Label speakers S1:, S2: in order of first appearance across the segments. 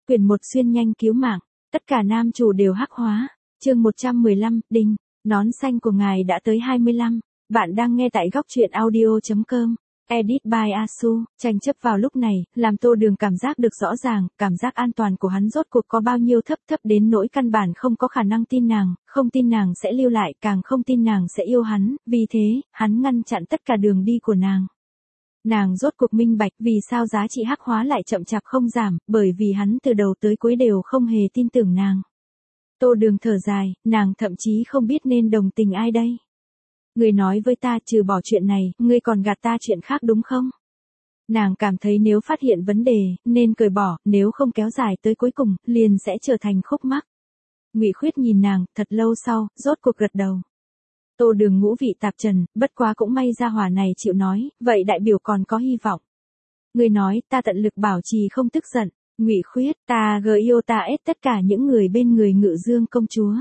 S1: Quyền 1 xuyên nhanh cứu mạng, tất cả nam chủ đều hắc hóa. Chương 115, đinh, nón xanh của ngài đã tới 25. Bạn đang nghe tại góc truyện audio.com. Edit by Asu. Tranh chấp vào lúc này, làm Tô Đường cảm giác được rõ ràng, cảm giác an toàn của hắn rốt cuộc có bao nhiêu thấp đến nỗi căn bản không có khả năng tin nàng, không tin nàng sẽ lưu lại, càng không tin nàng sẽ yêu hắn, vì thế, hắn ngăn chặn tất cả đường đi của nàng. Nàng rốt cuộc minh bạch vì sao giá trị hắc hóa lại chậm chạp không giảm, bởi vì hắn từ đầu tới cuối đều không hề tin tưởng nàng. Tô Đường thở dài, nàng thậm chí không biết nên đồng tình ai đây. Ngươi nói với ta trừ bỏ chuyện này, ngươi còn gạt ta chuyện khác đúng không? Nàng cảm thấy nếu phát hiện vấn đề, nên cởi bỏ, nếu không kéo dài tới cuối cùng, liền sẽ trở thành khúc mắc. Ngụy Khuyết nhìn nàng, thật lâu sau, rốt cuộc gật đầu. Tô Đường ngũ vị tạp trần, bất quá cũng may ra hỏa này chịu nói, vậy đại biểu còn có hy vọng. Ngươi nói, ta tận lực bảo trì không tức giận. Ngụy Khuyết, ta GIOTA tất cả những người bên người Ngự Dương công chúa.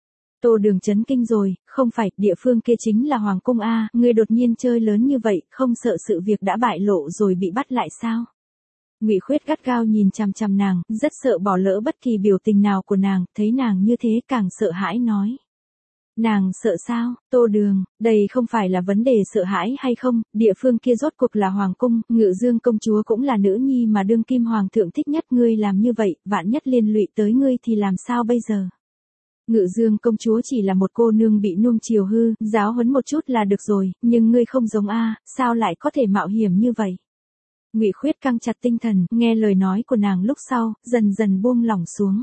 S1: Tô Đường chấn kinh rồi, không phải, địa phương kia chính là Hoàng cung a, ngươi đột nhiên chơi lớn như vậy, không sợ sự việc đã bại lộ rồi bị bắt lại sao? Ngụy Khuyết gắt gao nhìn chằm chằm nàng, rất sợ bỏ lỡ bất kỳ biểu tình nào của nàng, thấy nàng như thế càng sợ hãi nói. Nàng sợ sao, Tô Đường, đây không phải là vấn đề sợ hãi hay không, địa phương kia rốt cuộc là Hoàng cung, Ngự Dương công chúa cũng là nữ nhi mà đương kim hoàng thượng thích nhất, ngươi làm như vậy, vạn nhất liên lụy tới ngươi thì làm sao bây giờ? Ngự Dương công chúa chỉ là một cô nương bị nuông chiều hư, giáo huấn một chút là được rồi, nhưng ngươi không giống a, sao lại có thể mạo hiểm như vậy? Ngụy Khuyết căng chặt tinh thần, nghe lời nói của nàng lúc sau, dần dần buông lỏng xuống.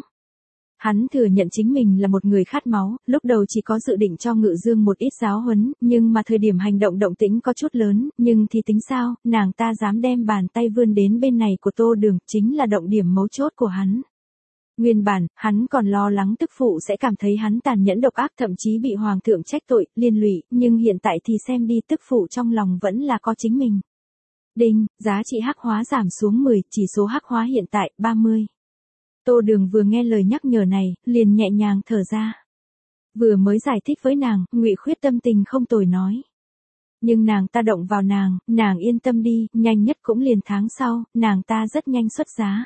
S1: Hắn thừa nhận chính mình là một người khát máu, lúc đầu chỉ có dự định cho Ngự Dương một ít giáo huấn, nhưng mà thời điểm hành động động tĩnh có chút lớn, nhưng thì tính sao, nàng ta dám đem bàn tay vươn đến bên này của Tô Đường, chính là động điểm mấu chốt của hắn. Nguyên bản, hắn còn lo lắng tức phụ sẽ cảm thấy hắn tàn nhẫn độc ác, thậm chí bị hoàng thượng trách tội, liên lụy, nhưng hiện tại thì xem đi, tức phụ trong lòng vẫn là có chính mình. Đinh, giá trị hắc hóa giảm xuống 10, chỉ số hắc hóa hiện tại 30. Tô Đường vừa nghe lời nhắc nhở này, liền nhẹ nhàng thở ra. Vừa mới giải thích với nàng, Ngụy Khuyết tâm tình không tồi nói. Nhưng nàng ta động vào nàng yên tâm đi, nhanh nhất cũng liền tháng sau, nàng ta rất nhanh xuất giá.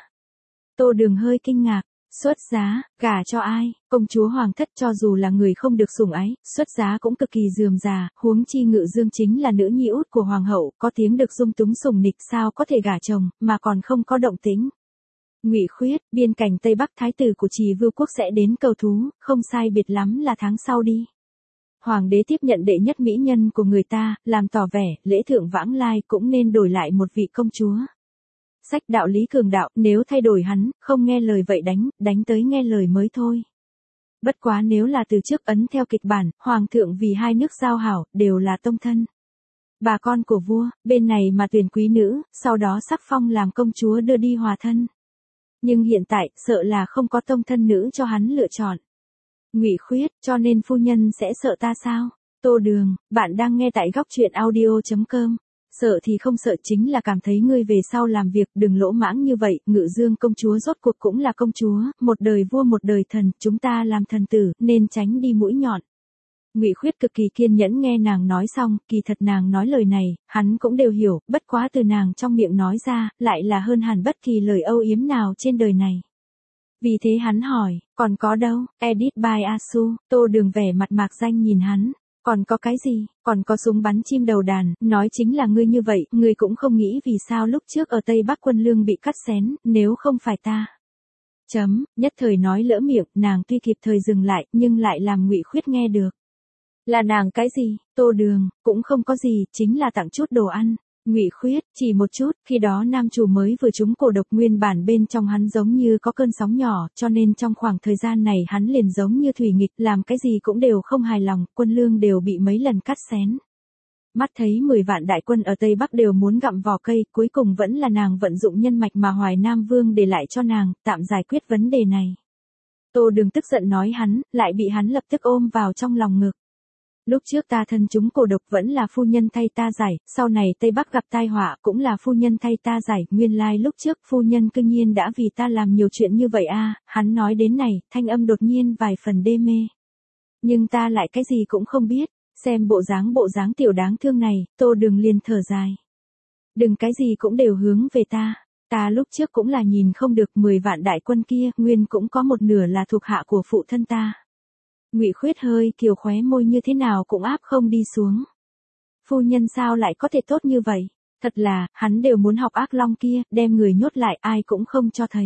S1: Tô Đường hơi kinh ngạc, xuất giá, gả cho ai? Công chúa hoàng thất cho dù là người không được sủng ái, xuất giá cũng cực kỳ rườm rà, huống chi Ngự Dương chính là nữ nhi út của hoàng hậu, có tiếng được dung túng sủng nịch, sao có thể gả chồng, mà còn không có động tĩnh. Ngụy Khuyết, biên cảnh Tây Bắc thái tử của Trì Vưu quốc sẽ đến cầu thú, không sai biệt lắm là tháng sau đi. Hoàng đế tiếp nhận đệ nhất mỹ nhân của người ta, làm tỏ vẻ, lễ thượng vãng lai cũng nên đổi lại một vị công chúa. Sách đạo lý cường đạo, nếu thay đổi hắn, không nghe lời vậy đánh tới nghe lời mới thôi. Bất quá nếu là từ trước ấn theo kịch bản, hoàng thượng vì hai nước giao hảo, đều là tông thân. Bà con của vua, bên này mà tuyển quý nữ, sau đó sắc phong làm công chúa đưa đi hòa thân. Nhưng hiện tại, sợ là không có tông thân nữ cho hắn lựa chọn. Ngụy Khuyết, cho nên phu nhân sẽ sợ ta sao? Tô Đường, bạn đang nghe tại góc truyện audio.com. Sợ thì không sợ, chính là cảm thấy ngươi về sau làm việc đừng lỗ mãng như vậy, Ngự Dương công chúa rốt cuộc cũng là công chúa, một đời vua một đời thần, chúng ta làm thần tử, nên tránh đi mũi nhọn. Ngụy Khuyết cực kỳ kiên nhẫn nghe nàng nói xong, kỳ thật nàng nói lời này, hắn cũng đều hiểu, bất quá từ nàng trong miệng nói ra, lại là hơn hẳn bất kỳ lời âu yếm nào trên đời này. Vì thế hắn hỏi, còn có đâu? Edit by Asu. Tô Đường vẻ mặt mạc danh nhìn hắn. Còn có cái gì? Còn có súng bắn chim đầu đàn, nói chính là ngươi như vậy, ngươi cũng không nghĩ vì sao lúc trước ở Tây Bắc quân lương bị cắt xén, nếu không phải ta. Nhất thời nói lỡ miệng, nàng tuy kịp thời dừng lại, nhưng lại làm Ngụy Khuyết nghe được. Là nàng cái gì? Tô Đường, cũng không có gì, chính là tặng chút đồ ăn. Ngụy Khuyết, chỉ một chút, khi đó nam chủ mới vừa trúng cổ độc, nguyên bản bên trong hắn giống như có cơn sóng nhỏ, cho nên trong khoảng thời gian này hắn liền giống như thủy nghịch, làm cái gì cũng đều không hài lòng, quân lương đều bị mấy lần cắt xén. Mắt thấy 10 vạn đại quân ở Tây Bắc đều muốn gặm vỏ cây, cuối cùng vẫn là nàng vận dụng nhân mạch mà Hoài Nam Vương để lại cho nàng, tạm giải quyết vấn đề này. Tô Đường tức giận nói hắn, lại bị hắn lập tức ôm vào trong lòng ngực. Lúc trước ta thân chúng cổ độc vẫn là phu nhân thay ta giải, sau này Tây Bắc gặp tai họa cũng là phu nhân thay ta giải, nguyên lai lúc trước phu nhân cương nhiên đã vì ta làm nhiều chuyện như vậy a. Hắn nói đến này, thanh âm đột nhiên vài phần đê mê. Nhưng ta lại cái gì cũng không biết, xem bộ dáng tiểu đáng thương này, Tô Đường liền thở dài. Đừng cái gì cũng đều hướng về ta Ta lúc trước cũng là nhìn không được 10 vạn đại quân kia, nguyên cũng có một nửa là thuộc hạ của phụ thân ta. Ngụy Khuyết hơi kiều khóe môi như thế nào cũng áp không đi xuống. Phu nhân sao lại có thể tốt như vậy? Thật là, hắn đều muốn học ác long kia, đem người nhốt lại ai cũng không cho thấy.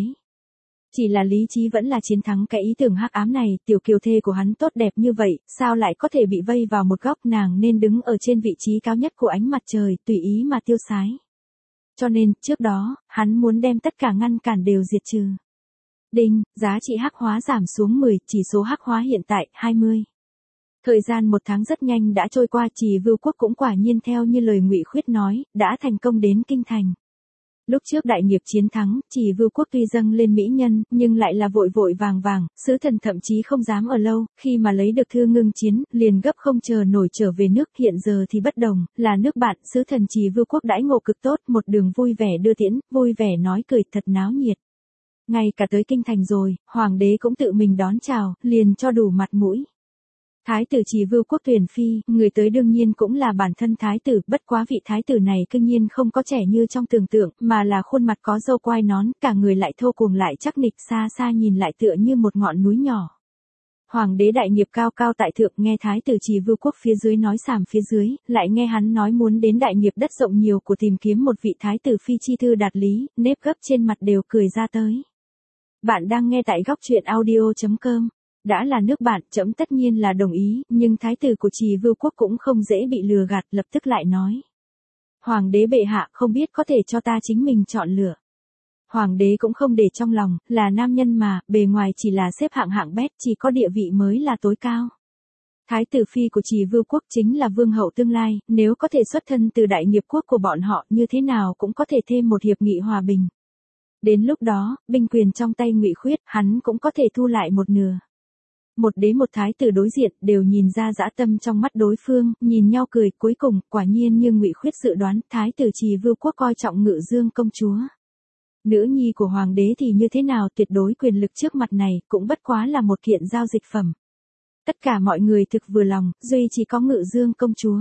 S1: Chỉ là lý trí vẫn là chiến thắng cái ý tưởng hắc ám này, tiểu kiều thê của hắn tốt đẹp như vậy, sao lại có thể bị vây vào một góc, nàng nên đứng ở trên vị trí cao nhất của ánh mặt trời, tùy ý mà tiêu sái. Cho nên, trước đó, hắn muốn đem tất cả ngăn cản đều diệt trừ. Đinh, giá trị hắc hóa giảm xuống 10, chỉ số hắc hóa hiện tại 20. Thời gian 1 tháng rất nhanh đã trôi qua, Trì Vưu Quốc cũng quả nhiên theo như lời Ngụy Khuyết nói, đã thành công đến kinh thành. Lúc trước đại nghiệp chiến thắng, Trì Vưu Quốc tuy dâng lên mỹ nhân, nhưng lại là vội vội vàng vàng, sứ thần thậm chí không dám ở lâu, khi mà lấy được thư ngưng chiến, liền gấp không chờ nổi trở về nước, hiện giờ thì bất đồng, là nước bạn, sứ thần Trì Vưu Quốc đãi ngộ cực tốt, một đường vui vẻ đưa tiễn, vui vẻ nói cười thật náo nhiệt. Ngay cả tới kinh thành rồi, hoàng đế cũng tự mình đón chào, liền cho đủ mặt mũi. Thái tử Trì Vưu Quốc tuyển phi, người tới đương nhiên cũng là bản thân thái tử, bất quá vị thái tử này cương nhiên không có trẻ như trong tưởng tượng, mà là khuôn mặt có râu quai nón, cả người lại thô cuồng lại chắc nịch, xa xa nhìn lại tựa như một ngọn núi nhỏ. Hoàng đế đại nghiệp cao cao tại thượng, nghe thái tử Trì Vưu Quốc phía dưới nói sàm phía dưới, lại nghe hắn nói muốn đến đại nghiệp đất rộng nhiều của tìm kiếm một vị thái tử phi chi thư đạt lý, nếp gấp trên mặt đều cười ra tới. Bạn đang nghe tại góc truyện audio.com. Đã là nước bạn, trẫm tất nhiên là đồng ý, nhưng thái tử của Trì Vưu Quốc cũng không dễ bị lừa gạt, lập tức lại nói. Hoàng đế bệ hạ không biết có thể cho ta chính mình chọn lựa. Hoàng đế cũng không để trong lòng, là nam nhân mà, bề ngoài chỉ là xếp hạng hạng bét, chỉ có địa vị mới là tối cao. Thái tử phi của Trì Vưu Quốc chính là vương hậu tương lai, nếu có thể xuất thân từ đại nghiệp quốc của bọn họ như thế nào cũng có thể thêm một hiệp nghị hòa bình. Đến lúc đó, binh quyền trong tay Ngụy Khuyết, hắn cũng có thể thu lại một nửa. Một đế một thái tử đối diện đều nhìn ra dã tâm trong mắt đối phương, nhìn nhau cười, cuối cùng, quả nhiên như Ngụy Khuyết dự đoán, thái tử Trì Vưu Quốc coi trọng Ngự Dương công chúa. Nữ nhi của hoàng đế thì như thế nào, tuyệt đối quyền lực trước mặt này, cũng bất quá là một kiện giao dịch phẩm. Tất cả mọi người thực vừa lòng, duy chỉ có Ngự Dương công chúa.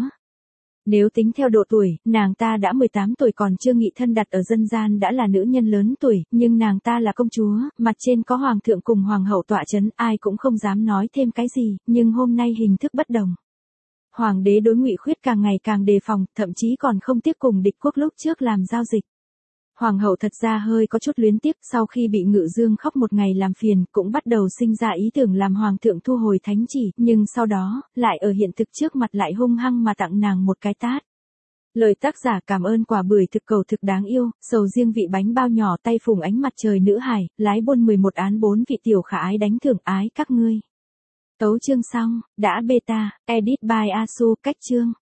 S1: Nếu tính theo độ tuổi, nàng ta đã 18 tuổi còn chưa nghị thân, đặt ở dân gian đã là nữ nhân lớn tuổi, nhưng nàng ta là công chúa, mặt trên có hoàng thượng cùng hoàng hậu tọa chấn, ai cũng không dám nói thêm cái gì, nhưng hôm nay hình thức bất đồng. Hoàng đế đối Ngụy Khuyết càng ngày càng đề phòng, thậm chí còn không tiếc cùng địch quốc lúc trước làm giao dịch. Hoàng hậu thật ra hơi có chút luyến tiếc, sau khi bị Ngự Dương khóc một ngày làm phiền, cũng bắt đầu sinh ra ý tưởng làm hoàng thượng thu hồi thánh chỉ, nhưng sau đó, lại ở hiện thực trước mặt lại hung hăng mà tặng nàng một cái tát. Lời tác giả: cảm ơn quả bưởi thực cầu thực đáng yêu, sầu riêng vị bánh bao nhỏ tay phùng ánh mặt trời nữ hài, lái buôn 11 án 4 vị tiểu khả ái đánh thưởng ái các ngươi. Tấu chương xong, đã beta, edit by Asu, cách chương.